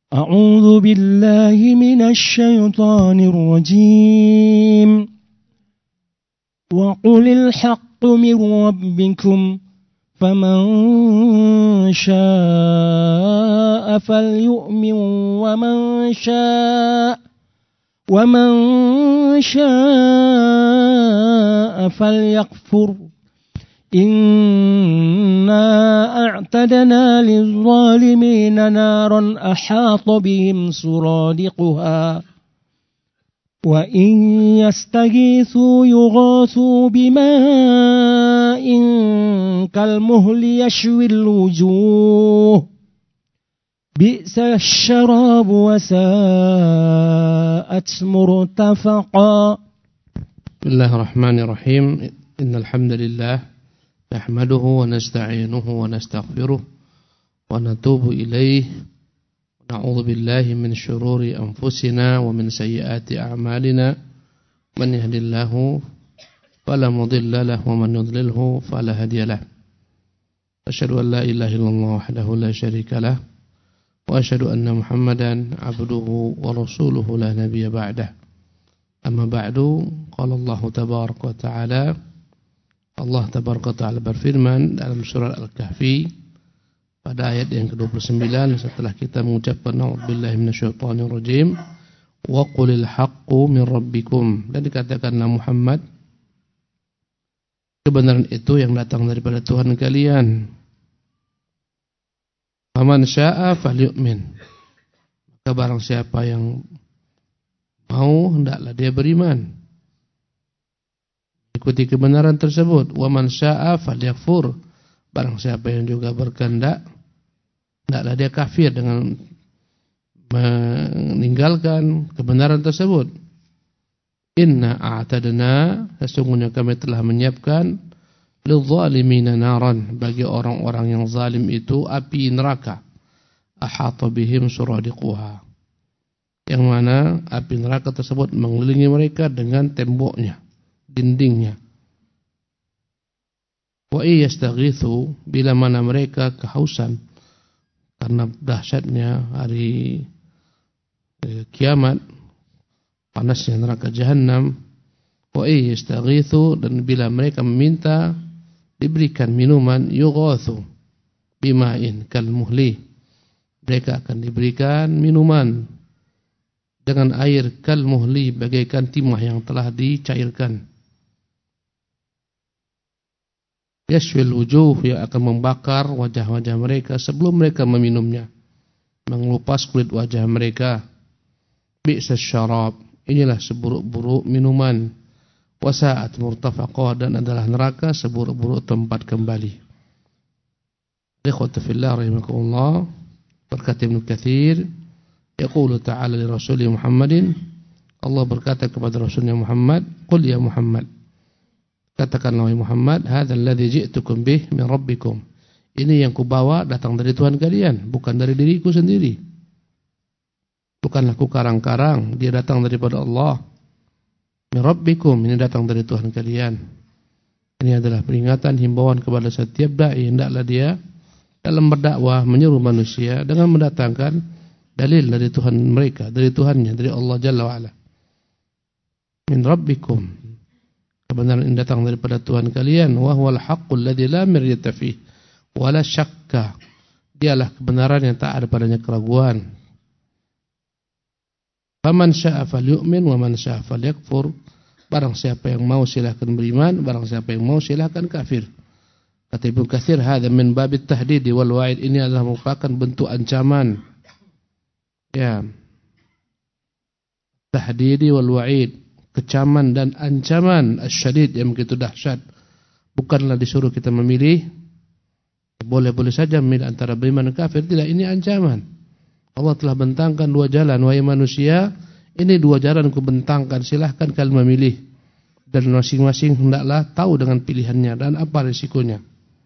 أعوذ بالله من الشيطان الرجيم وقل الحق من ربكم فمن شاء فليؤمن ومن شاء فليكفر إنا أعتدنا للظالمين نارا أحاط بهم سرادقها وإن يستغيثوا يغاثوا بماء كالمهل يشوي الوجوه بئس الشراب وساءت مرتفقا. بسم الله الرحمن الرحيم. إن الحمد لله نحمده ونستعينه ونستغفره ونتوب إليه ونعوذ بالله من شرور أنفسنا ومن سيئات أعمالنا من يهد الله فلا مضل له ومن يضلله فلا هادي له. أشهد أن لا إله إلا الله وحده لا شريك له وأشهد أن محمدا عبده ورسوله لا نبي بعده. أما بعد قال الله تبارك وتعالى Allah tabaraka ta'ala berfirman dalam surah Al-Kahfi pada ayat yang ke-29 setelah kita mengucapkan a'udzubillahi minasyaitonirrajim wa qulil haqqu min rabbikum, dan dikatakanlah Muhammad, kebenaran itu yang datang daripada Tuhan kalian. Faman syaa'a falyu'min, maka barang siapa yang mau hendaklah dia beriman, ikuti kebenaran tersebut. Wa man syaa'a falyakfur, barang siapa yang juga berkehendak hendaklah dia kafir dengan meninggalkan kebenaran tersebut. Inna a'tadna, sesungguhnya kami telah menyiapkan lidh-dhalimina naran, bagi orang-orang yang zalim itu api neraka. Ahata bihim suradiquha, yang mana api neraka tersebut mengelilingi mereka dengan temboknya, dindingnya. Wa yastaghithu, bila mana mereka kehausan karena dahsyatnya hari kiamat, panasnya neraka jahanam. Wa yastaghithu, dan bila mereka meminta diberikan minuman, yughathu bima'in kalmuhli, mereka akan diberikan minuman dengan air kalmuhli, bagaikan timah yang telah dicairkan. Yashwil wujuh, yang akan membakar wajah-wajah mereka sebelum mereka meminumnya, mengelupas kulit wajah mereka. Bi'sas syarab, inilah seburuk-buruk minuman. Wasa'at murtafaqah, dan adalah neraka seburuk-buruk tempat kembali. Ikhwata fillah rahimakumullah, berkata Ibnu Katsir, yaqulu ta'ala li Rasulih Muhammadin, Allah berkata kepada Rasulnya Muhammad, qul ya Muhammad, katakanlah wahai Muhammad, hadzal ladzi ji'tukum bih min rabbikum, ini yang kubawa datang dari Tuhan kalian, bukan dari diriku sendiri. Bukanlah ku karang-karang, dia datang daripada Allah. Min rabbikum, ini datang dari Tuhan kalian. Ini adalah peringatan, himbauan kepada setiap dai, hendaklah dia dalam berdakwah menyeru manusia dengan mendatangkan dalil dari Tuhan mereka, dari Tuhannya, dari Allah Jalla wa'ala. Min rabbikum, kebenaran ini datang daripada Tuhan kalian. Wa huwal haqqul ladzi la miryata fihi wa la syakka, dialah kebenaran yang tak ada padanya keraguan. Faman syaa'a falyu'min wa man syaa'a falyakfur, barang siapa yang mau silakan beriman, barang siapa yang mau silakan kafir. Kata Ibnu Katsir, hadza min babit tahdid wal wa'id, ini adalah merupakan bentuk ancaman, ya, tahdid wal wa'id, kecaman dan ancaman asyadid yang begitu dahsyat. Bukanlah disuruh kita memilih, boleh-boleh saja memilih antara beriman dan kafir, tidak, ini ancaman. Allah telah bentangkan dua jalan, wahai manusia, ini dua jalan ku bentangkan, silahkan kalian memilih, dan masing-masing hendaklah tahu dengan pilihannya dan apa risikonya.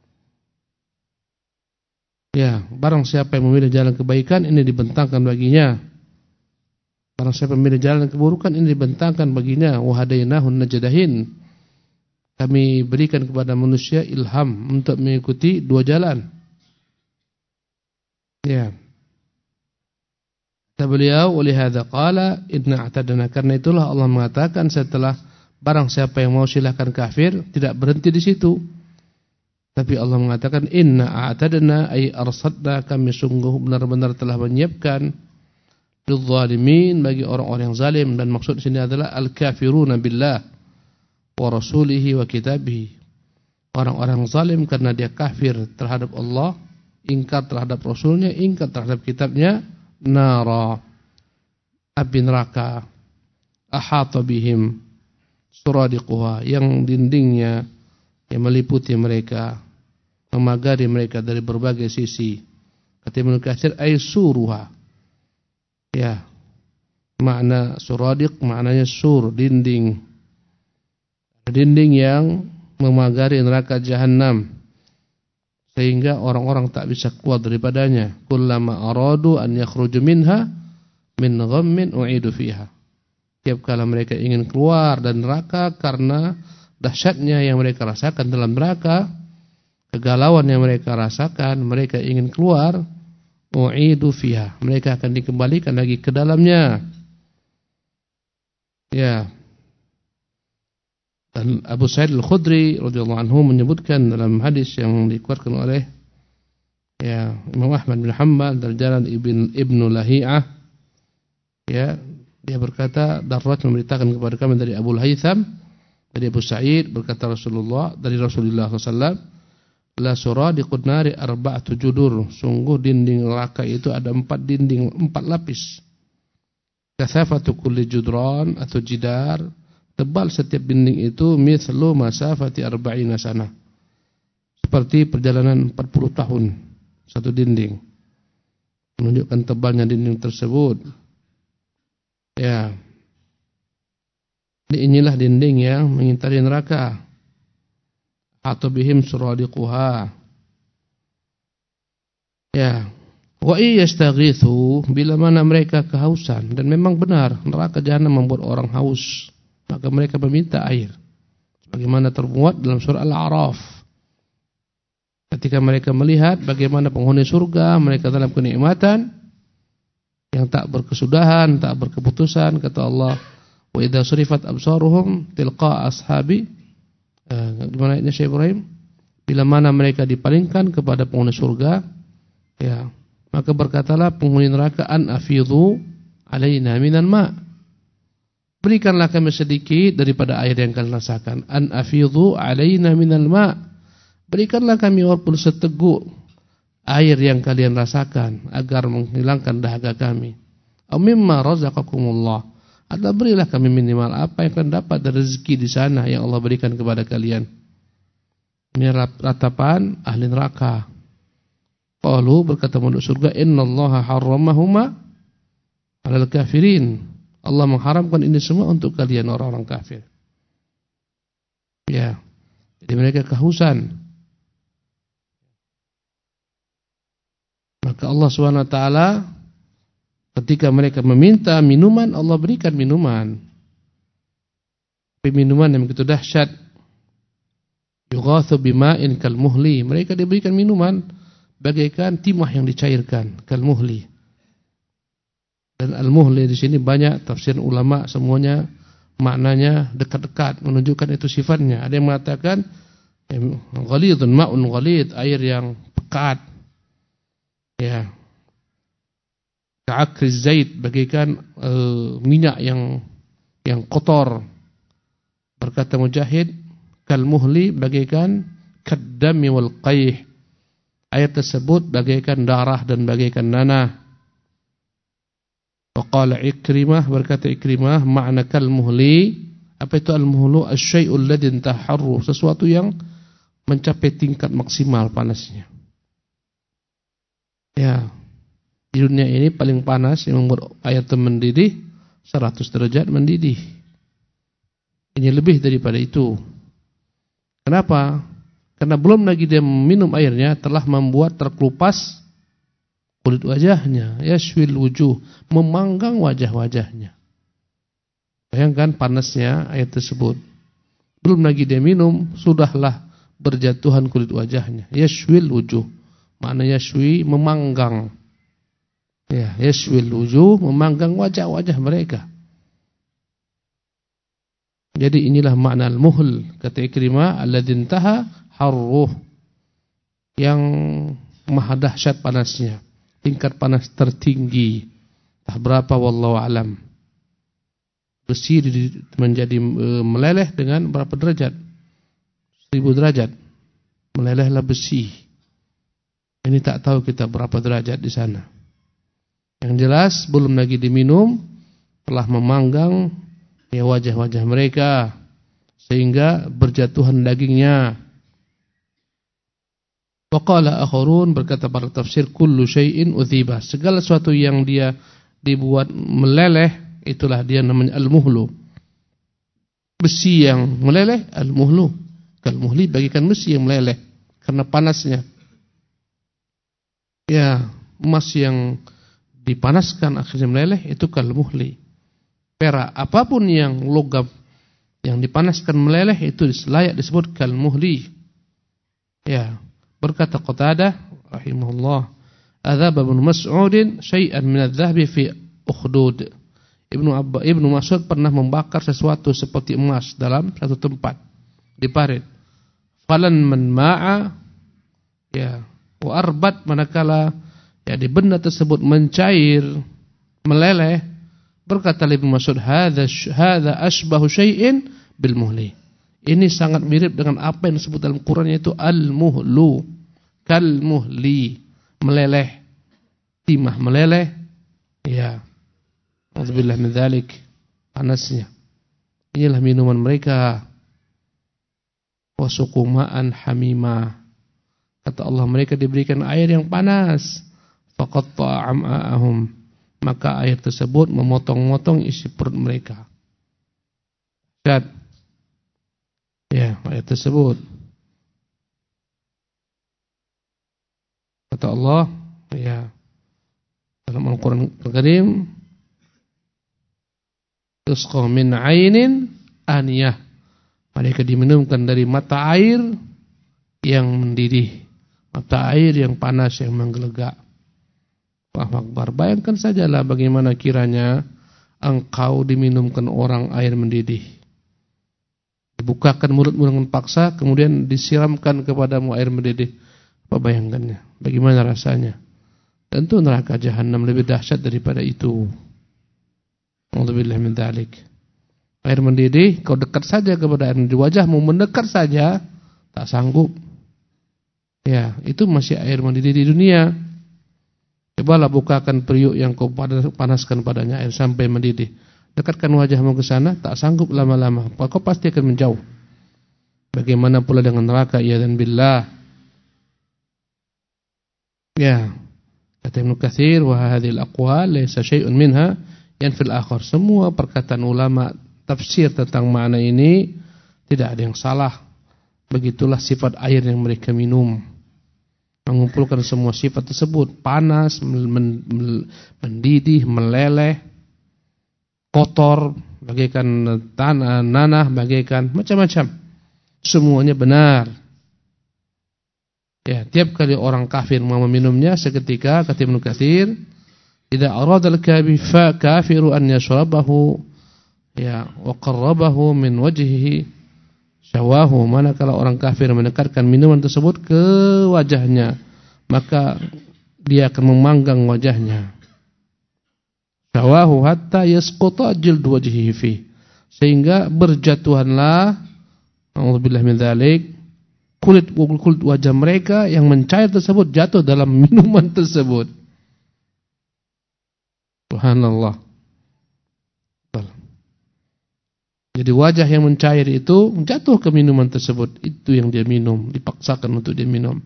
Ya, barang siapa yang memilih jalan kebaikan, ini dibentangkan baginya. Barang siapa memilih jalan keburukan, ini dibentangkan baginya. Wa hadainahun najdahin, kami berikan kepada manusia ilham untuk mengikuti dua jalan. Ya. Kata beliau, "Walihadza qala inna a'tadna." Karena itulah Allah mengatakan setelah barang siapa yang mau silahkan kafir, tidak berhenti di situ. Tapi Allah mengatakan inna a'tadna ay arsadna, kami sungguh benar-benar telah menyiapkan lidzalimin, bagi orang-orang yang zalim, dan maksud di sini adalah al-kafiruna billah wa rasulihi wa kitabihi. Orang-orang zalim karena dia kafir terhadap Allah, ingkar terhadap Rasulnya, ingkar terhadap kitabnya. Nara, api neraka, ahata bihim suradiquha, yang dindingnya yang meliputi mereka, memagari mereka dari berbagai sisi. Kata Ibnu Katsir, ay suruha. Ya, makna suradiq maknanya sur, dinding. Dinding yang memagari neraka jahanam, sehingga orang-orang tak bisa keluar daripadanya. Kullama aradu an yakhruju minha min ghammin u'idu fiha. Tiap kala mereka ingin keluar dari neraka karena dahsyatnya yang mereka rasakan dalam neraka, kegalauan yang mereka rasakan, mereka ingin keluar, u'idu fiha, mereka akan dikembalikan lagi ke dalamnya. Ya. Dan Abu Sa'id Al-Khudri radhiyallahu anhu menyebutkan dalam hadis yang dikeluarkan oleh Imam Ahmad bin Hanbal dari jalan Ibnu Lahiyah, dia berkata, Darrat memberitakan kepada kami dari Abu Haytham, dari Abu Sa'id, berkata dari Rasulullah SAW, la suradiqun nari arba'atu judur, sungguh dinding neraka itu ada 4 dinding, 4 lapis. Kasafatu kulli judran atau jidar, tebal setiap dinding itu mithlu masafati 40 sanah, seperti perjalanan 40 tahun satu dinding, menunjukkan tebalnya dinding tersebut. Ya, inilah dinding yang mengitari neraka. Atau bihim suradiquha. Ya, wa iyastaghithu, bila mana mereka kehausan, dan memang benar neraka jahanam membuat orang haus, maka mereka meminta air, sebagaimana termuat dalam surah Al-A'raf. Ketika mereka melihat bagaimana penghuni surga, mereka dalam kenikmatan yang tak berkesudahan, tak berkeputusan, kata Allah, wa idza surifat absaruhum tilqa ashabi, gimana ini Syekh Ibrahim? Bila mana mereka dipalingkan kepada penghuni surga, ya, maka berkatalah penghuni neraka, an afidhu alaina minan ma', berikanlah kami sedikit daripada air yang kalian rasakan. An afidhu alaina minal ma', berikanlah kami walaupun seteguk air yang kalian rasakan agar menghilangkan dahaga kami. Aw mimma razaqakumullah, atau berilah kami minimal apa yang kalian dapat dari rezeki di sana yang Allah berikan kepada kalian. Ini ratapan ahli neraka. Qalu, berkata penduduk surga, innallaha harramahuma 'alal kafirin, Allah mengharamkan ini semua untuk kalian orang-orang kafir. Ya, jadi mereka kehausan. Maka Allah SWT ketika mereka meminta minuman, Allah berikan minuman. Minuman yang begitu dahsyat. Yughathu bima'in kalmuhli, mereka diberikan minuman bagaikan timah yang dicairkan, kalmuhli. Dan al-muhli di sini banyak tafsir ulama, semuanya maknanya dekat-dekat, menunjukkan itu sifatnya. Ada yang mengatakan ghalidun, ma'un ghalid, air yang pekat. Ya. Ka'akriz zait, bagaikan minyak yang kotor. Berkata Mujahid, kalmuhli, bagaikan kaddami wal qayh. Air tersebut bagaikan darah dan bagaikan nanah. Waqala Ikrimah, berkata Ikrimah, makna kalmuhli, apa itu al-muhlu? Asy-syai'ul ladzi taharru, sesuatu yang mencapai tingkat maksimal panasnya. Ya, di dunia ini paling panas yang membuat air itu mendidih 100 derajat mendidih. Ini lebih daripada itu. Kenapa? Karena belum lagi dia minum airnya telah membuat terkelupas kulit wajahnya, yashwil wujuh, memanggang wajah-wajahnya. Bayangkan panasnya air tersebut. Belum lagi dia minum, sudahlah berjatuhan kulit wajahnya. Yashwil wujuh, makna yashwi, memanggang. Ya, yashwil wujuh, memanggang wajah-wajah mereka. Jadi inilah makna al-muhl, kata Ikrimah, alladzi intaha harruh, yang maha dahsyat panasnya, tingkat panas tertinggi. Entah berapa wallahu alam. Besi menjadi meleleh dengan berapa derajat? 1000 derajat. Melelehlah besi. Ini tak tahu kita berapa derajat di sana. Yang jelas belum lagi diminum, telah memanggang ya wajah-wajah mereka sehingga berjatuhan dagingnya. Waqala akharun, berkata para tafsir, kullu syai'in udhiba, segala sesuatu yang dia dibuat meleleh itulah dia namanya al-muhlu. Besi yang meleleh al-muhlu. Kal-muhli bagikan besi yang meleleh karena panasnya. Ya, emas yang dipanaskan akhirnya meleleh itu kal-muhli. Perak apapun yang logam yang dipanaskan meleleh itu layak disebut kal-muhli. Ya, berkata Qatadah rahimahullah, adzaba Ibnu Mas'ud syai'an min adz-dzahabi fi ukhdud. Ibnu Mas'ud pernah membakar sesuatu seperti emas dalam satu tempat di parit. Falan man ma'a, ya, wa arbat, manakala ya di benda tersebut mencair, meleleh, berkata Ibnu Mas'ud, hadza asbahu syai'in bil muhli. Ini sangat mirip dengan apa yang disebut dalam Quran, yaitu al-muhlu, kal muhli, meleleh, timah meleleh. Ya, auzubillah min dzalik, panasnya. Inilah minuman mereka. Wasukuma'an hamima, kata Allah, mereka diberikan air yang panas. Faqatta'a am'a'ahum, maka air tersebut memotong-motong isi perut mereka. Dan ya, ayat tersebut kata Allah ya dalam Al-Qur'an Al-Karim, tusqa min 'ainin aniyah, mereka diminumkan dari mata air yang mendidih, mata air yang panas, yang menggelegak. Allahu Akbar. Bayangkan sajalah bagaimana kiranya engkau diminumkan orang air mendidih. Dibukakan mulutmu dengan paksa, kemudian disiramkan kepadamu air mendidih. Apa bayangannya? Bagaimana rasanya? Tentu neraka jahanam lebih dahsyat daripada itu. A'udzubillahi min dzalik. Air mendidih, kau dekat saja kepada air mendidih, wajahmu mendekat saja, tak sanggup. Ya, itu masih air mendidih di dunia. Cobalah bukakan periuk yang kau panaskan padanya air sampai mendidih. Dekatkan wajahmu ke sana, tak sanggup lama-lama, kau pasti akan menjauh. Bagaimana pula dengan neraka, ya dan billah. Ya, kata Ibnu Katsir, wa hadhil aqwal laysa syai'un minha yanfil akhar. Semua perkataan ulama tafsir tentang makna ini tidak ada yang salah. Begitulah sifat air yang mereka minum, mengumpulkan semua sifat tersebut, panas, mendidih, meleleh, kotor, bagaikan tanah, nanah, bagaikan macam-macam. Semuanya benar. Ya, tiap kali orang kafir mau meminumnya, seketika kata Ibnu Katsir, idza arada al-kafiru an yashrabahu, ya, wa qarrabahu min wajhihi syawahu, manakala orang kafir mendekatkan minuman tersebut ke wajahnya, maka dia akan memanggang wajahnya. Syawahu hatta yasquta jildu wajhihi fi, sehingga berjatuhanlah, a'udzubillahi min dzalik, kulit wajah mereka yang mencair tersebut jatuh dalam minuman tersebut. Subhanallah. Jadi wajah yang mencair itu jatuh ke minuman tersebut. Itu yang dia minum, dipaksakan untuk dia minum.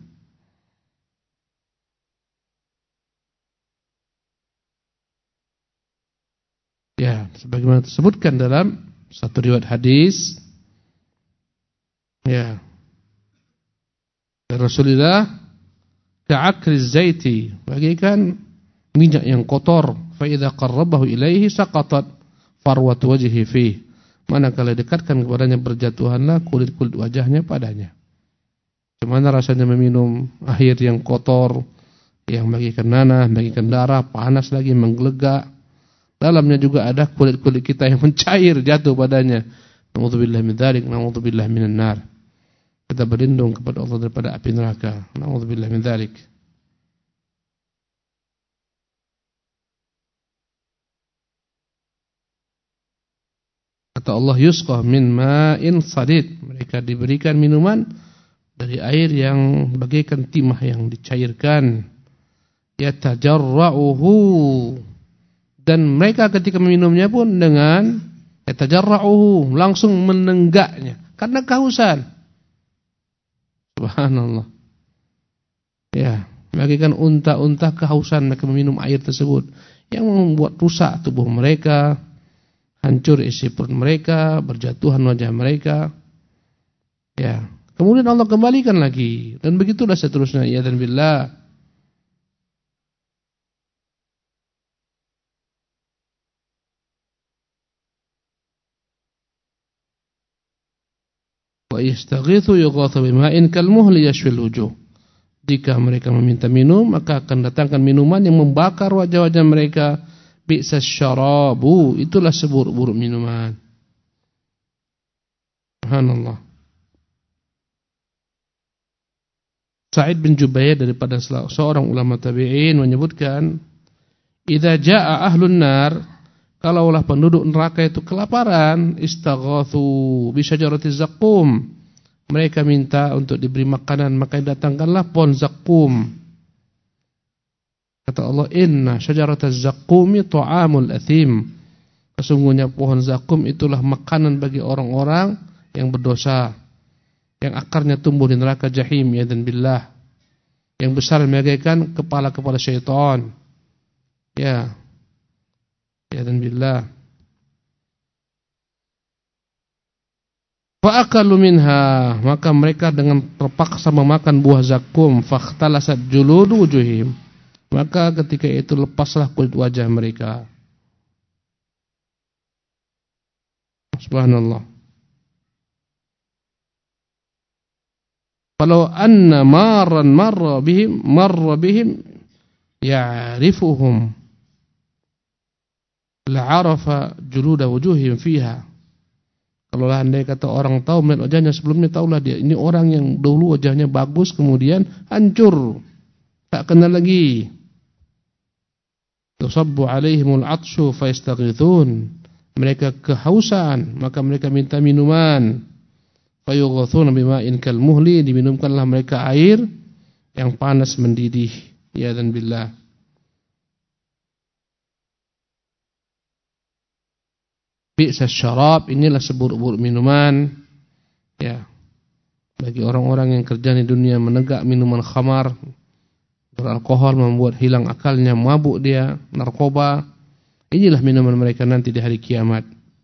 Ya, sebagaimana disebutkan dalam satu riwayat hadis, ya, Rasulullah ka'akriz zaiti, bagaikan minyak yang kotor, fa idza qarrabahu ilaihi saqatat farwatu wajhihi fihi, manakala dekatkan kepadanya berjatuhanlah kulit-kulit wajahnya padanya. Bagaimana rasanya meminum air yang kotor, Yang bagikan nanah, bagikan darah, panas lagi, menggelegak. Dalamnya juga ada kulit-kulit kita yang mencair jatuh padanya. Na'udzubillah min dzalik, na'udzubillah minan nar. Kita berlindung kepada Allah daripada api neraka. Na'udzubillah min dzalik. Kata Allah, yusqa min ma'in sadid. Mereka diberikan minuman dari air yang bagaikan timah yang dicairkan. Yatajarra'uhu. Dan mereka ketika meminumnya pun dengan yatajarra'uhu, langsung menenggaknya karena kehausan. Subhanallah. Ya, bagaikan unta-unta kehausan mereka meminum air tersebut yang membuat rusak tubuh mereka. Hancur isi perut mereka, berjatuhan wajah mereka. Ya, kemudian Allah kembalikan lagi dan begitulah seterusnya. Ya dan billah. Wa yastaghithu yughathu bima'in kalmuhli yashfil wujuh. Jika mereka meminta minum, maka akan datangkan minuman yang membakar wajah-wajah mereka. Bi'sas syarabu, itulah seburuk-buruk minuman. Subhanallah. Sa'id bin Jubair daripada seorang ulama tabi'in menyebutkan, idza jaa'a ahlun nar, kalaulah penduduk neraka itu kelaparan, istaghathu bi syajaratiz zaqqum. Mereka minta untuk diberi makanan, maka datangkanlah pohon zaqqum. Kata Allah, inna syajarataz zaqqumi ta'amul athim. Sesungguhnya pohon zakum itulah makanan bagi orang-orang yang berdosa, yang akarnya tumbuh di neraka jahim, ya dan billah, yang besar bagaikan kepala-kepala syaitan. Ya dan billah. Fa'akalu minha, maka mereka dengan terpaksa memakan buah zakum. Fakhtalasat juludu wujuhim, maka ketika itu lepaslah kulit wajah mereka. Subhanallah. Kalau anna marra bihim ya'rifuhum la'arafa juluda wujuhim fiha. Kalau andai kata orang tahu melihat wajahnya sebelumnya, tahulah dia ini orang yang dulu wajahnya bagus kemudian hancur, tak kenal lagi. Tusabbu alaihimul atshu fayastaghithun. Mereka kehausan, maka mereka minta minuman. Fayughathuna bima'in kalmuhli, diminumkanlah mereka air yang panas mendidih. Ya dan billah. Bi'sas syarab, inilah seburuk-buruk minuman. Ya. Bagi orang-orang yang kerja di dunia menegak minuman khamar, beralkohol, membuat hilang akalnya, mabuk dia, narkoba. Inilah minuman mereka nanti di hari kiamat.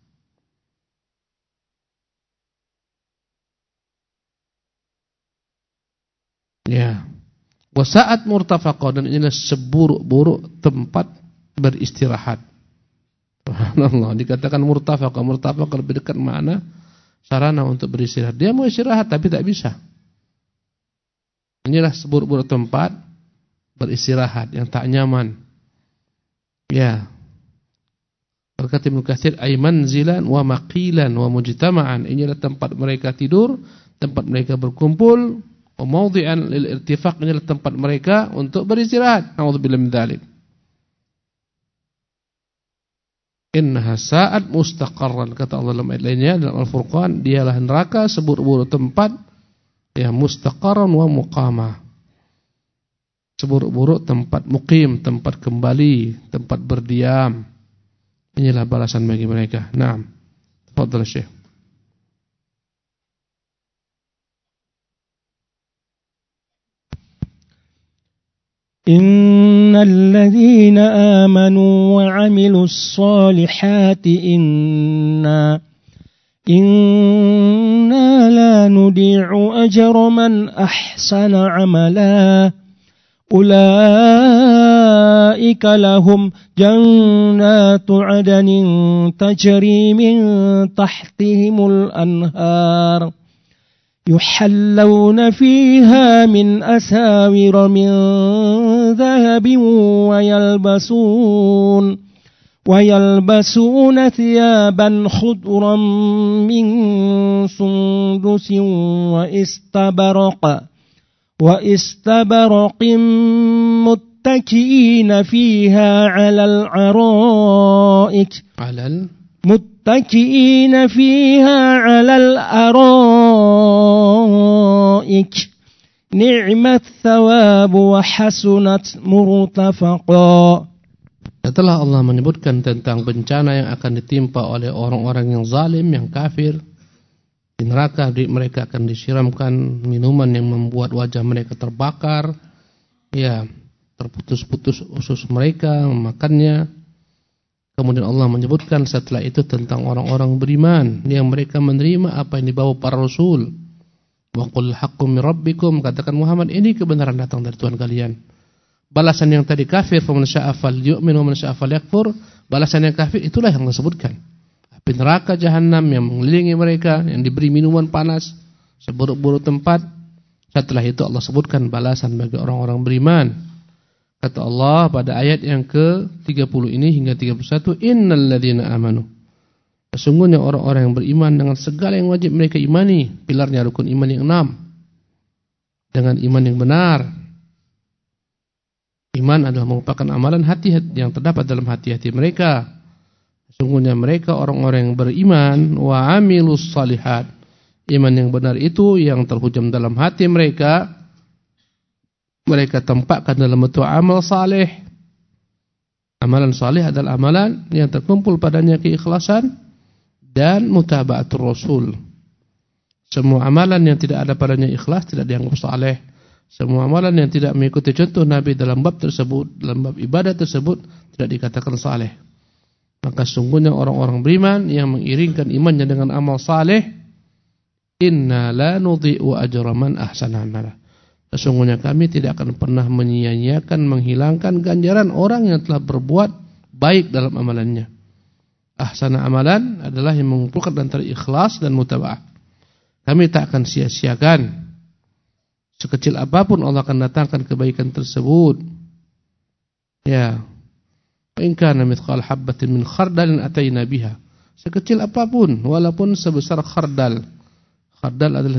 Ya. Wa sa'at murtafaqah, dan inilah seburuk-buruk tempat beristirahat. Subhanallah, dikatakan murtafaqah. Murtafaqah lebih dekat mana? Sarana untuk beristirahat. Dia mau istirahat tapi tak bisa. Inilah seburuk-buruk tempat beristirahat yang tak nyaman. Ya. Berkata Ibnu Katsir, ay manzilan wa maqilan wa mujtama'an. Inilah tempat mereka tidur, tempat mereka berkumpul, wa mawdi'an lil irtifaq, inilah tempat mereka untuk beristirahat. Nauzubillahi min dzalik. Innaha sa'at mustaqarran, kata Allah dalam ayat lainnya dalam Al-Furqan, dialah neraka seburuk-buruk tempat, ya, mustaqarran wa muqamah. Seburuk-buruk tempat muqim, tempat kembali, tempat berdiam. Inilah balasan bagi mereka. Naam. Tafadhal Syekh. Innal ladzina amanu wa 'amilus solihati inna la nudi'u ajra man ahsana 'amala. أولئك لهم جنات عدن تجري من تحتهم الأنهار يحلون فيها من أساور من ذهب ويلبسون ثيابا خضرا من سندس واستبرق متكئين فيها على الأرائك نعم الثواب وحسنت مرتفقا. Setelah Allah menyebutkan tentang bencana yang akan ditimpa oleh orang-orang yang zalim, yang kafir, di neraka mereka akan disiramkan minuman yang membuat wajah mereka terbakar, ya, terputus-putus usus mereka memakannya. Kemudian Allah menyebutkan setelah itu tentang orang-orang beriman yang mereka menerima apa yang dibawa para rasul. Wa qul haqqum min rabbikum, katakan Muhammad, ini kebenaran datang dari Tuhan kalian. Balasan yang tadi kafir, faman syaa'a falyu'min wa man syaa'a falyakfur, balasan yang kafir itulah yang disebutkan. Api neraka jahanam yang mengelilingi mereka, yang diberi minuman panas, seburuk-buruk tempat. Setelah itu Allah sebutkan balasan bagi orang-orang beriman. Kata Allah pada ayat yang ke-30 ini hingga 31, innal ladzina amanu, sesungguhnya orang-orang yang beriman dengan segala yang wajib mereka imani, pilarnya rukun iman yang 6, dengan iman yang benar. Iman adalah merupakan amalan hati yang terdapat dalam hati-hati mereka. Sesungguhnya mereka orang-orang yang beriman wa amilus salihat. Iman yang benar itu yang terhujam dalam hati mereka, mereka tempatkan dalam bentuk amal saleh. Amalan saleh adalah amalan yang terkumpul padanya keikhlasan dan mutaba'atur rasul. Semua amalan yang tidak ada padanya ikhlas tidak dianggap saleh. Semua amalan yang tidak mengikuti contoh Nabi dalam bab tersebut, dalam bab ibadah tersebut, tidak dikatakan saleh. Maka sungguhnya orang-orang beriman yang mengiringkan imannya dengan amal saleh, inna la nudhi'u ajra man ahsana amala. Sesungguhnya kami tidak akan pernah menyia-nyiakan, menghilangkan ganjaran orang yang telah berbuat baik dalam amalannya. Ahsana amalan adalah yang mengumpulkan antara ikhlas dan mutaba'ah. Kami tak akan sia-siakan. Sekecil apapun Allah akan datangkan kebaikan tersebut. Ya. In kana mithqal habbatin min khardalin atayna biha. Sekecil apapun, walaupun sebesar khardal. Khardal adalah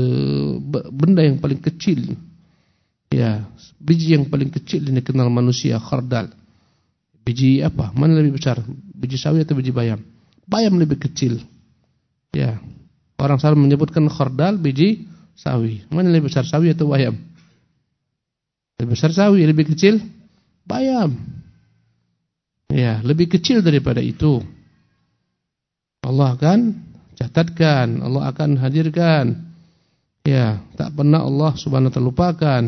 benda yang paling kecil. Ya, biji yang paling kecil yang dikenal manusia, khardal. Biji apa? Mana lebih besar? Biji sawi atau biji bayam? Bayam lebih kecil. Ya. Orang selalu menyebutkan khardal biji sawi. Mana lebih besar, sawi atau bayam? Lebih besar sawi, lebih kecil bayam. Ya, lebih kecil daripada itu. Allah akan catatkan, Allah akan hadirkan. Ya, tak pernah Allah Subhanahu wa taala lupakan.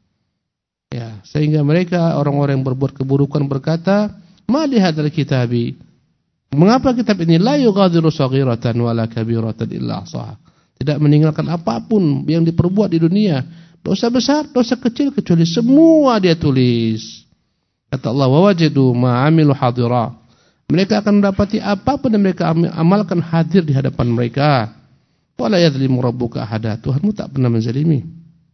Ya, sehingga mereka orang-orang yang berbuat keburukan berkata, "Ma li hadzal kitabi?" Mengapa kitab ini la yughadiru shaghiratan wala kabiratan illa ahsaha? Tidak meninggalkan apapun yang diperbuat di dunia, dosa besar, dosa kecil, kecuali semua dia tulis. Kata Allah, wa wajadu ma 'amilu hadira. Mereka akan mendapati apapun yang mereka amalkan hadir di hadapan mereka. Wala yadzlimu rabbuka ahada. Tuhanmu tak pernah menzalimi.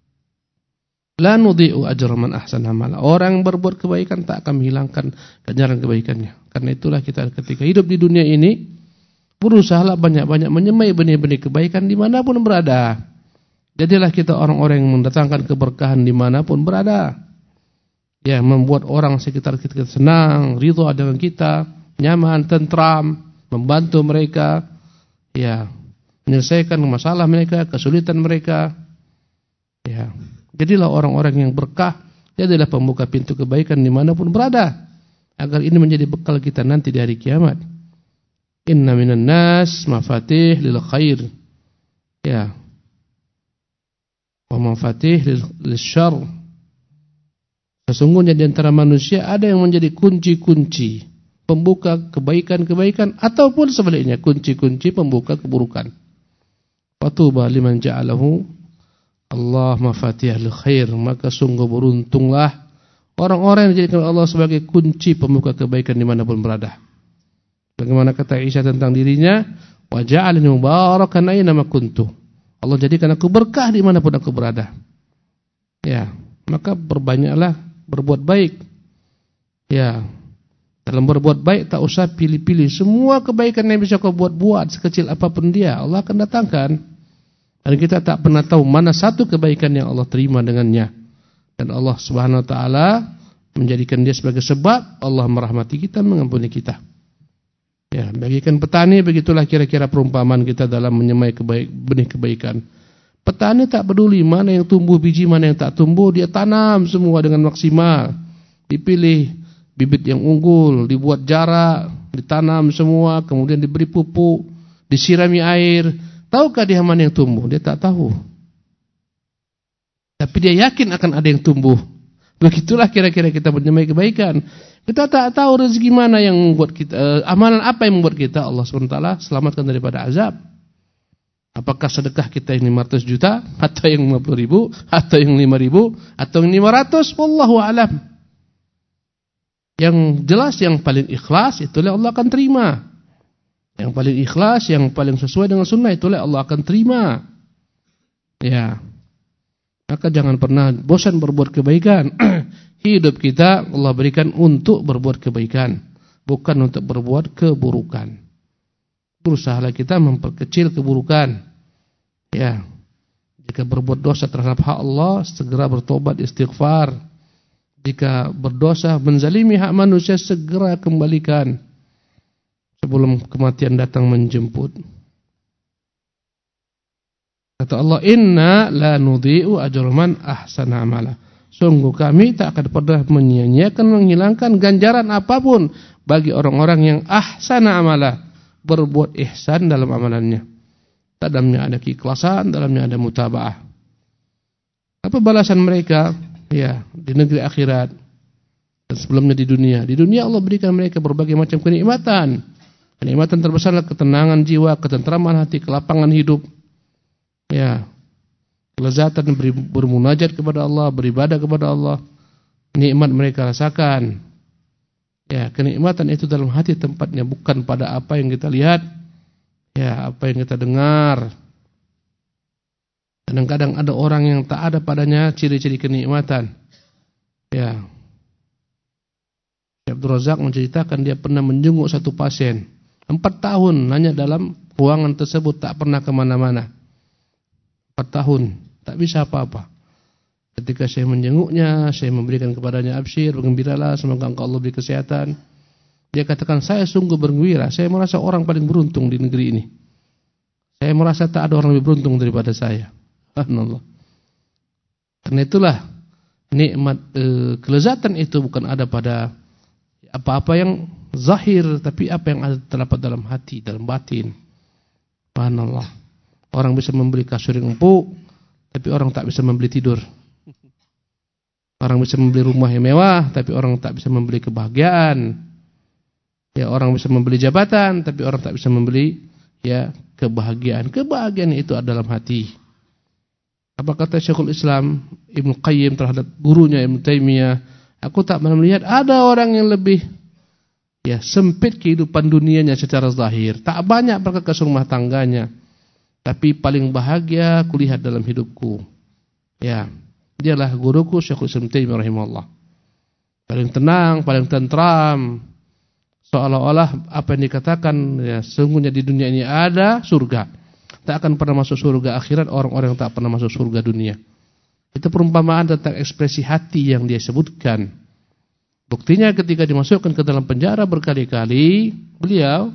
La nudhi'u ajra man ahsana amala. Orang yang berbuat kebaikan tak akan menghilangkan ganjaran kebaikannya. Karena itulah kita ketika hidup di dunia ini, berusahalah banyak-banyak menyemai benih-benih kebaikan dimanapun berada. Jadilah kita orang-orang yang mendatangkan keberkahan dimanapun berada. Ya, membuat orang sekitar kita senang, ridha dengan kita, nyaman, tentram, membantu mereka, ya, menyelesaikan masalah mereka, kesulitan mereka. Ya, jadilah orang-orang yang berkah, jadilah pembuka pintu kebaikan dimanapun berada, agar ini menjadi bekal kita nanti di hari kiamat. Inna minan nas mafatih lil khair. Ya. Wa mafatih lil syarr. Sesungguhnya di antara manusia ada yang menjadi kunci-kunci pembuka kebaikan-kebaikan ataupun sebaliknya kunci-kunci pembuka keburukan. Fatuba liman ja'alahu Allah mafatih lil khair. Maka sungguh beruntunglah orang-orang yang dijadikan Allah sebagai kunci pembuka kebaikan dimanapun berada. Bagaimana kata Aisyah tentang dirinya, wa ja'alani mubarakan aina ma kuntu. Allah jadikan aku berkah dimanapun aku berada. Ya, maka berbanyaklah berbuat baik. Ya, dalam berbuat baik tak usah pilih-pilih. Semua kebaikan yang bisa kau buat sekecil apapun dia, Allah akan datangkan. Dan kita tak pernah tahu mana satu kebaikan yang Allah terima dengannya. Dan Allah Subhanahu wa taala menjadikan dia sebagai sebab Allah merahmati kita, mengampuni kita. Ya, bagikan petani begitulah kira-kira perumpamaan kita dalam menyemai benih kebaikan. Petani tak peduli mana yang tumbuh biji, mana yang tak tumbuh, dia tanam semua dengan maksimal. Dipilih bibit yang unggul, dibuat jarak, ditanam semua, kemudian diberi pupuk, disirami air. Tahukah dia mana yang tumbuh? Dia tak tahu. Tapi dia yakin akan ada yang tumbuh. Begitulah kira-kira kita menyemai kebaikan. Kita tak tahu rezeki mana yang membuat kita, amalan apa yang membuat kita Allah SWT selamatkan daripada azab. Apakah sedekah kita yang 500 juta, atau yang 50 ribu, atau yang 5 ribu, atau yang 500, wallahu a'lam. Yang jelas, yang paling ikhlas, itulah Allah akan terima. Yang paling ikhlas, yang paling sesuai dengan sunnah, itulah Allah akan terima. Ya, maka jangan pernah bosan berbuat kebaikan. Hidup kita Allah berikan untuk berbuat kebaikan, bukan untuk berbuat keburukan. Berusahalah kita memperkecil keburukan. Ya, jika berbuat dosa terhadap hak Allah, segera bertobat istighfar. Jika berdosa menzalimi hak manusia, segera kembalikan sebelum kematian datang menjemput. Kata Allah, inna la nudhi'u ajra man ahsana amala. Sungguh kami tak akan pernah menyia-nyiakan, menghilangkan ganjaran apapun bagi orang-orang yang ahsana amala, berbuat ihsan dalam amalannya. Dalamnya ada keikhlasan, dalamnya ada mutaba'ah. Apa balasan mereka? Ya, di negeri akhirat dan sebelumnya di dunia. Di dunia Allah berikan mereka berbagai macam kenikmatan. Kenikmatan terbesarlah ketenangan jiwa, ketentraman hati, kelapangan hidup. Ya, kelezatan bermunajat kepada Allah, beribadah kepada Allah. Nikmat mereka rasakan. Ya, kenikmatan itu dalam hati tempatnya, bukan pada apa yang kita lihat. Ya, apa yang kita dengar. Kadang-kadang ada orang yang tak ada padanya ciri-ciri kenikmatan. Ya, Abdul Razak menceritakan dia pernah menjenguk satu pasien 4 tahun hanya dalam ruangan tersebut, tak pernah kemana-mana. 4 tahun tak bisa apa-apa. Ketika saya menjenguknya, saya memberikan kepadanya absyir, bergembiralah, semoga engkau Allah beri kesehatan. Dia katakan, saya sungguh bergembira, saya merasa orang paling beruntung di negeri ini. Saya merasa tak ada orang lebih beruntung daripada saya. Subhanallah. Karena itulah nikmat kelezatan itu bukan ada pada apa-apa yang zahir, tapi apa yang ada terdapat dalam hati, dalam batin. Subhanallah. Orang bisa membeli kasur yang empuk, tapi orang tak bisa membeli tidur. Orang bisa membeli rumah yang mewah, tapi orang tak bisa membeli kebahagiaan. Ya, orang bisa membeli jabatan, tapi orang tak bisa membeli ya kebahagiaan. Kebahagiaan itu ada dalam hati. Apa kata Syekhul Islam Ibnu Qayyim terhadap gurunya Ibnu Taimiyah? Aku tak pernah melihat ada orang yang lebih ya sempit kehidupan dunianya secara zahir. Tak banyak berkekas rumah tangganya, tapi paling bahagia kulihat dalam hidupku. Ya, dialah guruku Syekhul Islam Taimiyah rahimahullah. Paling tenang, paling tentram. Seolah-olah apa yang dikatakan ya sesungguhnya di dunia ini ada surga. Tak akan pernah masuk surga akhirat orang-orang yang tak pernah masuk surga dunia. Itu perumpamaan tentang ekspresi hati yang dia sebutkan. Buktinya ketika dimasukkan ke dalam penjara berkali-kali, beliau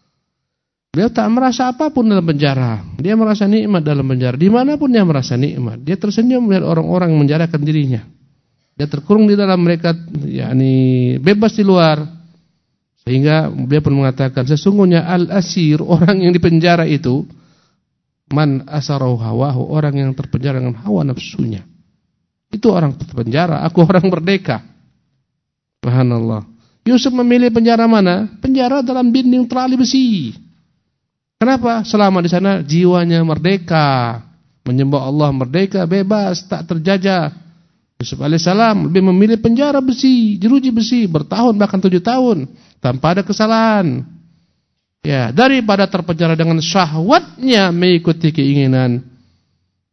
tak merasa apapun dalam penjara. Dia merasa nikmat dalam penjara. Dimanapun dia merasa nikmat. Dia tersenyum melihat orang-orang yang menjarakan dirinya. Dia terkurung di dalam, mereka yakni bebas di luar. Sehingga beliau pun mengatakan, sesungguhnya al-asir, orang yang dipenjara itu, man asarahu hawahu, orang yang terpenjara dengan hawa nafsunya. Itu orang terpenjara, aku orang merdeka. Subhanallah. Yusuf memilih penjara mana? Penjara dalam dinding terali besi. Kenapa? Selama di sana jiwanya merdeka, menyembah Allah, merdeka, bebas, tak terjajah. Yusuf alaihissalam lebih memilih penjara besi, jeruji besi, bertahun bahkan 7 tahun tanpa ada kesalahan. Ya, daripada terpenjara dengan syahwatnya mengikuti keinginan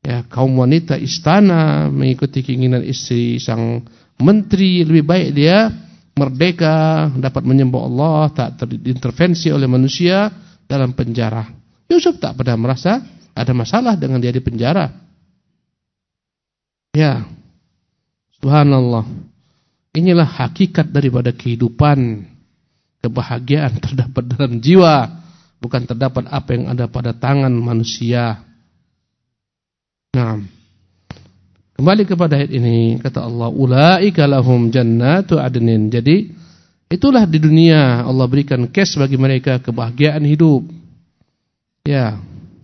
Ya, kaum wanita istana mengikuti keinginan istri sang menteri, lebih baik dia merdeka, dapat menyembah Allah, tak terintervensi oleh manusia dalam penjara. Yusuf tak pernah merasa ada masalah dengan dia di penjara. Ya, subhanallah. Inilah hakikat daripada kehidupan. Kebahagiaan terdapat dalam jiwa, bukan terdapat apa yang ada pada tangan manusia. Nah, kembali kepada ayat ini, kata Allah, ulaika lahum jannatu adnin. Jadi itulah di dunia Allah berikan cash bagi mereka, kebahagiaan hidup. Ya,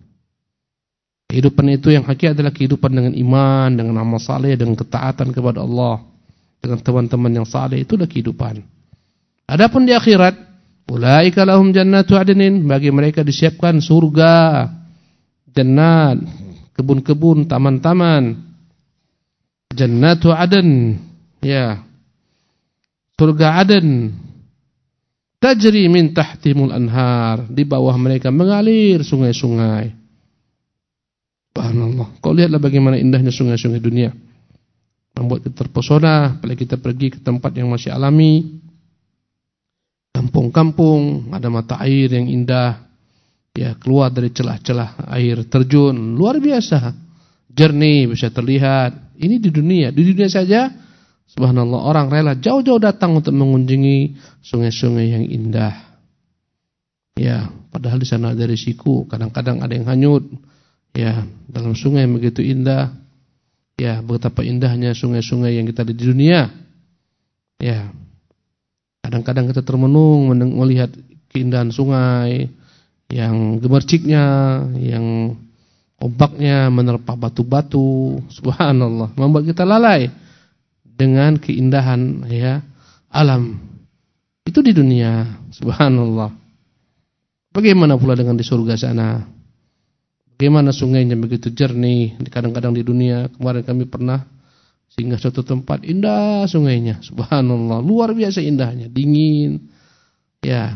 kehidupan itu yang hakiki adalah kehidupan dengan iman, dengan amal saleh, dengan ketaatan kepada Allah, dengan teman-teman yang saleh. Itulah kehidupan. Adapun di akhirat, ulaika lahum jannatu adnin, bagi mereka disiapkan surga, jannat, kebun-kebun, taman-taman, jannatu adn, ya, surga Aden, tajri min tahtimul anhar, di bawah mereka mengalir sungai-sungai. Subhanallah. Kau lihatlah bagaimana indahnya sungai-sungai dunia, membuat kita terpesona. Apalagi kita pergi ke tempat yang masih alami, kampung-kampung, ada mata air yang indah. Ya, keluar dari celah-celah air terjun, luar biasa, jernih, bisa terlihat. Ini di dunia saja, subhanallah, orang rela jauh-jauh datang untuk mengunjungi sungai-sungai yang indah. Ya, padahal di sana ada risiko, kadang-kadang ada yang hanyut. Ya, dalam sungai begitu indah. Ya, betapa indahnya sungai-sungai yang kita ada di dunia. Ya, kadang-kadang kita termenung melihat keindahan sungai yang gemerciknya, yang ombaknya menerpa batu-batu, subhanallah, membuat kita lalai dengan keindahan ya alam. Itu di dunia, subhanallah. Bagaimana pula dengan di surga sana? Bagaimana sungainya begitu jernih? Kadang-kadang di dunia, kemarin kami pernah singgah suatu tempat, indah sungainya, subhanallah, luar biasa indahnya, dingin. Ya.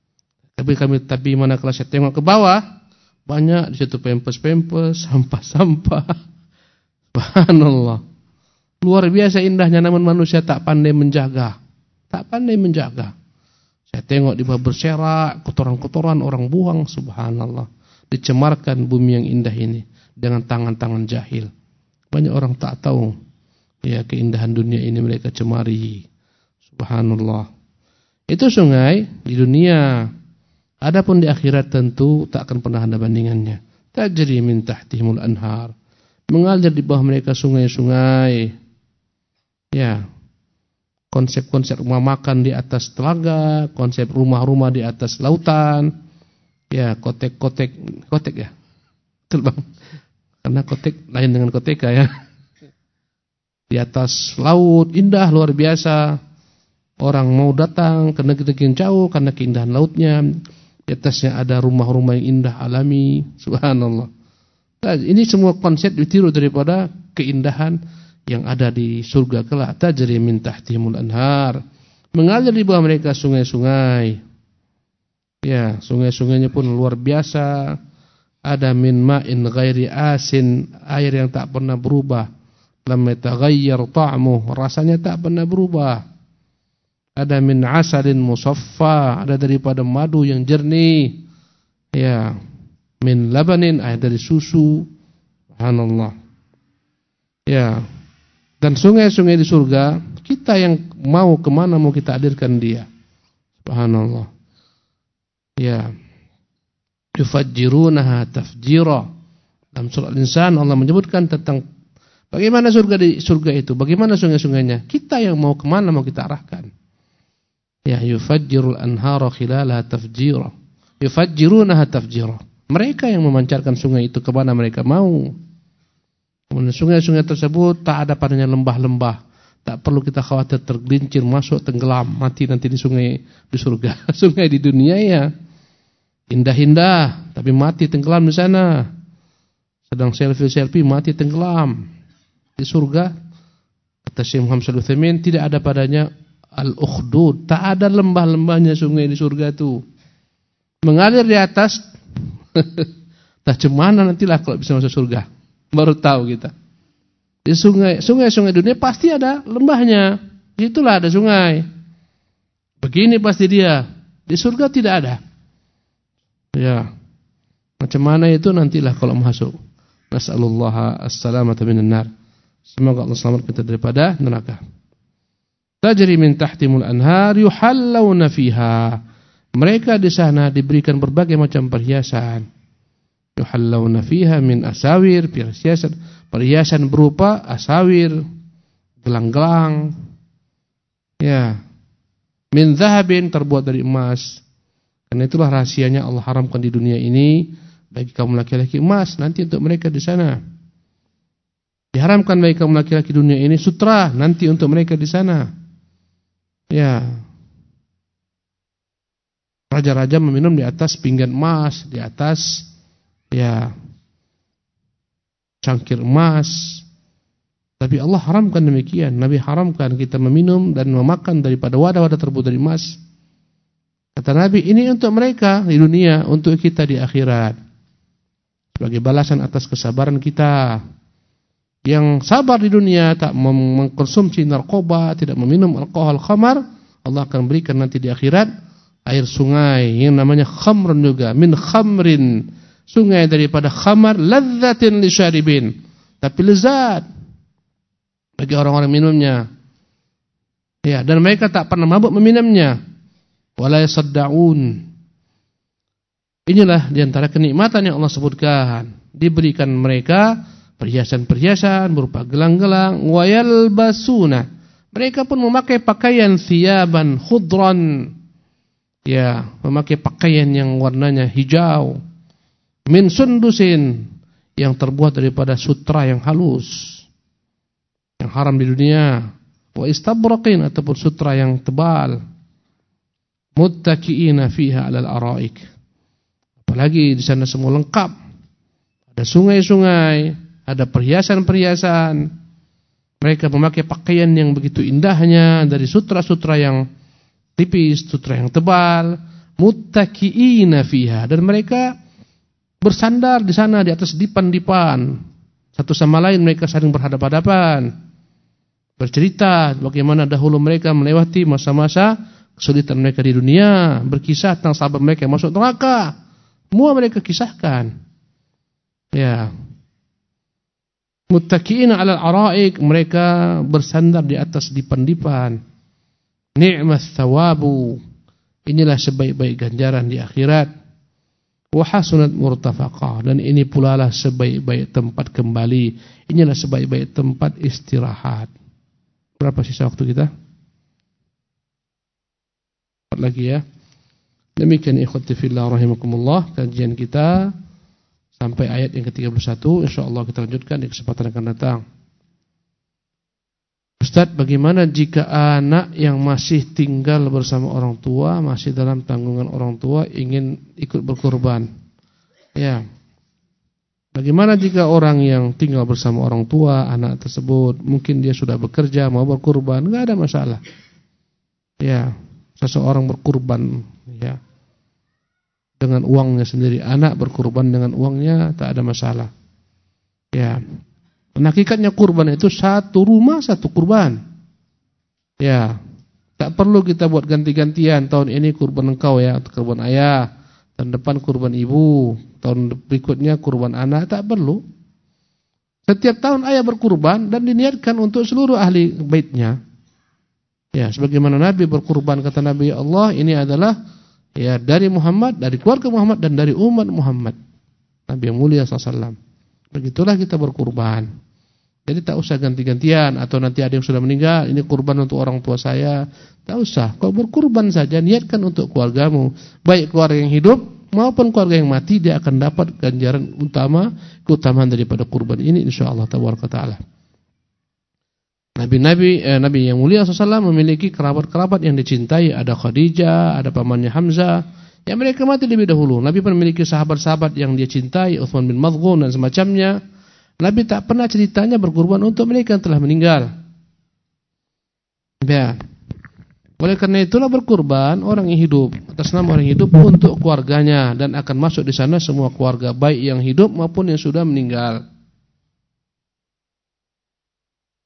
Tapi manakala saya tengok ke bawah, banyak di situ pempes-pempes, sampah-sampah. Subhanallah. Luar biasa indahnya, namun manusia tak pandai menjaga. Tak pandai menjaga. Saya tengok di bawah berserak, kotoran-kotoran orang buang, subhanallah. Dicemarkan bumi yang indah ini dengan tangan-tangan jahil. Banyak orang tak tahu ya keindahan dunia ini mereka cemari. Subhanallah. Itu sungai di dunia. Adapun di akhirat tentu tak akan pernah ada bandingannya. Tajri min tahtihimul anhar, mengalir di bawah mereka sungai-sungai. Ya, konsep-konsep rumah makan di atas telaga, konsep rumah-rumah di atas lautan. Ya, kotek ya, betul bang. Karena kotek lain dengan koteka ya. Di atas laut indah luar biasa. Orang mau datang ke negeri yang jauh karena keindahan lautnya. Di atasnya ada rumah-rumah yang indah alami, subhanallah. Nah, ini semua konsep ditiru daripada keindahan yang ada di surga kelak. Tajri min tahtihimul anhar, mengalir di bawah mereka sungai-sungai. Ya, sungai-sungainya pun luar biasa. Ada min ma'in ghairi asin, air yang tak pernah berubah. Lam yataghayyar ta'muh, rasanya tak pernah berubah. Ada min asalin musaffa, ada daripada madu yang jernih. Ya, min labanin, ada dari susu. Subhanallah. Ya, dan sungai-sungai di surga, kita yang mau kemana mau kita alirkan dia. Subhanallah. Ya, yufajjirunaha tafjira. Dalam surah Al-Insan Allah menyebutkan tentang bagaimana surga di surga itu, bagaimana sungai-sungainya. Kita yang mau kemana mau kita arahkan. Ya, yufajjirul anhara khilalaha tafjira. Yufajjirunaha tafjira. Mereka yang memancarkan sungai itu ke mana mereka mau. Kemudian sungai-sungai tersebut tak ada padanya lembah-lembah. Tak perlu kita khawatir tergelincir masuk tenggelam mati nanti di sungai di surga. Sungai di dunia ya indah-indah tapi mati tenggelam di sana. Sedang selfie-selfie mati tenggelam. Di surga kata Syekh Muhammad Al-Utsaimin tidak ada padanya al-ukhdud, tak ada lembah-lembahnya sungai di surga itu. Mengalir di atas. Tak cemana nantilah kalau bisa masuk surga. Baru tahu kita. Di sungai dunia pasti ada lembahnya. Itulah ada sungai. Begini pasti dia. Di surga tidak ada. Ya. Macam mana itu nantilah kalau masuk. Nas'alullah as-salamata minan nar. Semoga Allah selamat kita daripada neraka. Tajri min tahtimul anhar yuhallawna fiha. Mereka di sana diberikan berbagai macam perhiasan. Yuhallawna fiha min asawir, perhiasan berupa asawir, gelang-gelang. Ya. Min zahabin, terbuat dari emas. Karena itulah rahasianya Allah haramkan di dunia ini bagi kaum laki-laki emas, nanti untuk mereka di sana. Diharamkan bagi kaum laki-laki dunia ini sutra, nanti untuk mereka di sana. Ya. Raja-raja meminum di atas pinggan emas, di atas ya cangkir emas. Tapi Allah haramkan demikian. Nabi haramkan kita meminum dan memakan daripada wadah-wadah terbuat dari emas. Kata Nabi, ini untuk mereka di dunia, untuk kita di akhirat. Sebagai balasan atas kesabaran kita. Yang sabar di dunia, tak mengkonsumsi narkoba, tidak meminum alkohol khamar, Allah akan berikan nanti di akhirat air sungai yang namanya khamrun juga, min khamrin, sungai daripada khamar, ladzatin lisyaribin, tapi lezat bagi orang-orang minumnya. Ya, dan mereka tak pernah mabuk meminumnya. Wala yasaddaun. Inilah diantara kenikmatan yang Allah sebutkan. Diberikan mereka perhiasan-perhiasan berupa gelang-gelang, wa yalbasuna. Mereka pun memakai pakaian thiyaban khudran. Ya, memakai pakaian yang warnanya hijau. Min sundusin, yang terbuat daripada sutra yang halus. Yang haram di dunia. Wa istabraqin, ataupun sutra yang tebal. Muttaqiina fiha 'alal araik. Apalagi di sana semua lengkap. Ada sungai-sungai, ada perhiasan-perhiasan. Mereka memakai pakaian yang begitu indahnya dari sutra-sutra yang tipis, sutra yang tebal. Muttaqiina fiha, dan mereka bersandar di sana di atas dipan-dipan. Satu sama lain mereka saling berhadapan-hadapan. Bercerita bagaimana dahulu mereka melewati masa-masa kesulitan mereka di dunia, berkisah tentang sahabat mereka yang masuk neraka. Semua mereka kisahkan. Ya. Muttaqiina 'alal araik, mereka bersandar di atas dipan-dipan. Ni'mas thawabu, inilah sebaik-baik ganjaran di akhirat. Wa hasunat murtafaqah, dan ini pula lah sebaik-baik tempat kembali. Inilah sebaik-baik tempat istirahat. Berapa sisa waktu kita? Lagi ya. Demikian ikhwati fillah rahimakumullah, kajian kita sampai ayat yang ke-31. Insyaallah kita lanjutkan di kesempatan akan datang. Ustaz, bagaimana jika anak yang masih tinggal bersama orang tua, masih dalam tanggungan orang tua, ingin ikut berkurban? Ya. Bagaimana jika orang yang tinggal bersama orang tua, anak tersebut mungkin dia sudah bekerja mau berkurban? Enggak ada masalah. Ya. Seseorang berkurban ya dengan uangnya sendiri, anak berkurban dengan uangnya, tak ada masalah. Ya. Hakikatnya kurban itu satu rumah satu kurban. Ya. Tak perlu kita buat ganti-gantian, tahun ini kurban engkau ya, kurban ayah, tahun depan kurban ibu, tahun berikutnya kurban anak, tak perlu. Setiap tahun ayah berkurban dan diniatkan untuk seluruh ahli baitnya. Ya, sebagaimana Nabi berkurban, kata Nabi, Allah ini adalah ya dari Muhammad, dari keluarga Muhammad dan dari umat Muhammad. Nabi yang mulia SAW. Begitulah kita berkurban. Jadi tak usah ganti-gantian atau nanti ada yang sudah meninggal, ini kurban untuk orang tua saya. Tak usah. Kau berkurban saja, niatkan untuk keluargamu. Baik keluarga yang hidup maupun keluarga yang mati, dia akan dapat ganjaran utama, keutamaan daripada kurban ini insyaallah tabaraka taala. Nabi yang mulia SAW memiliki kerabat-kerabat yang dicintai. Ada Khadijah, ada pamannya Hamzah, yang mereka mati lebih dahulu. Nabi pun memiliki sahabat-sahabat yang dia cintai, Uthman bin Maz'un dan semacamnya. Nabi tak pernah ceritanya berkurban untuk mereka yang telah meninggal. Ya. Oleh karena itulah berkurban orang yang hidup, atas nama orang yang hidup untuk keluarganya, dan akan masuk di sana semua keluarga baik yang hidup maupun yang sudah meninggal.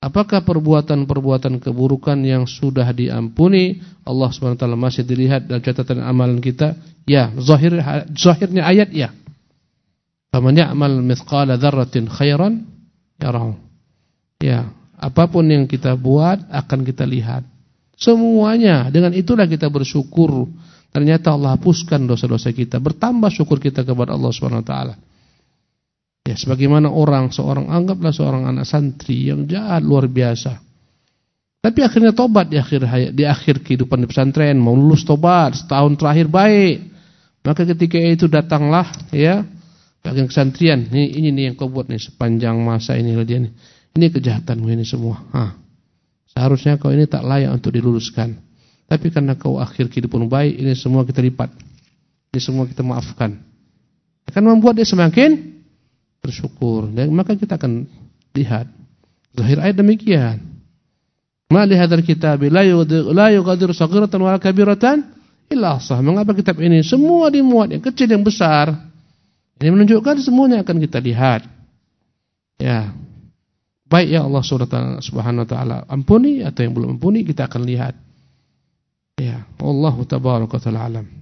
Apakah perbuatan-perbuatan keburukan yang sudah diampuni Allah SWT masih dilihat dalam catatan amalan kita? Ya, zahirnya ayat ya. Faman ya'mal mithqala dzarratin khairan yarahu. Ya, apapun yang kita buat akan kita lihat. Semuanya, dengan itulah kita bersyukur. Ternyata Allah hapuskan dosa-dosa kita, bertambah syukur kita kepada Allah SWT. Ya, sebagaimana anggaplah seorang anak santri yang jahat luar biasa. Tapi akhirnya tobat di akhir kehidupan di pesantren, mau lulus tobat, setahun terakhir baik. Maka ketika itu datanglah ya bagian kesantrian, ini nih yang kau buat nih sepanjang masa ini loh dia nih. Ini kejahatanmu ini semua. Seharusnya kau ini tak layak untuk diluluskan. Tapi karena kau akhir kehidupan baik, ini semua kita lipat. Ini semua kita maafkan. Akan membuat dia semakin bersyukur, dan maka kita akan lihat zahir ayat demikian. Ma li hadzal kitab la yughadiru saghiratan wala kabiratan illa ahsaha. Mengapa kitab ini semua dimuat, yang kecil yang besar? Ini menunjukkan semuanya akan kita lihat. Ya. Baik ya Allah Subhanahu wa taala ampuni atau yang belum ampuni kita akan lihat. Ya, Allahu tabaraka wa taala alam.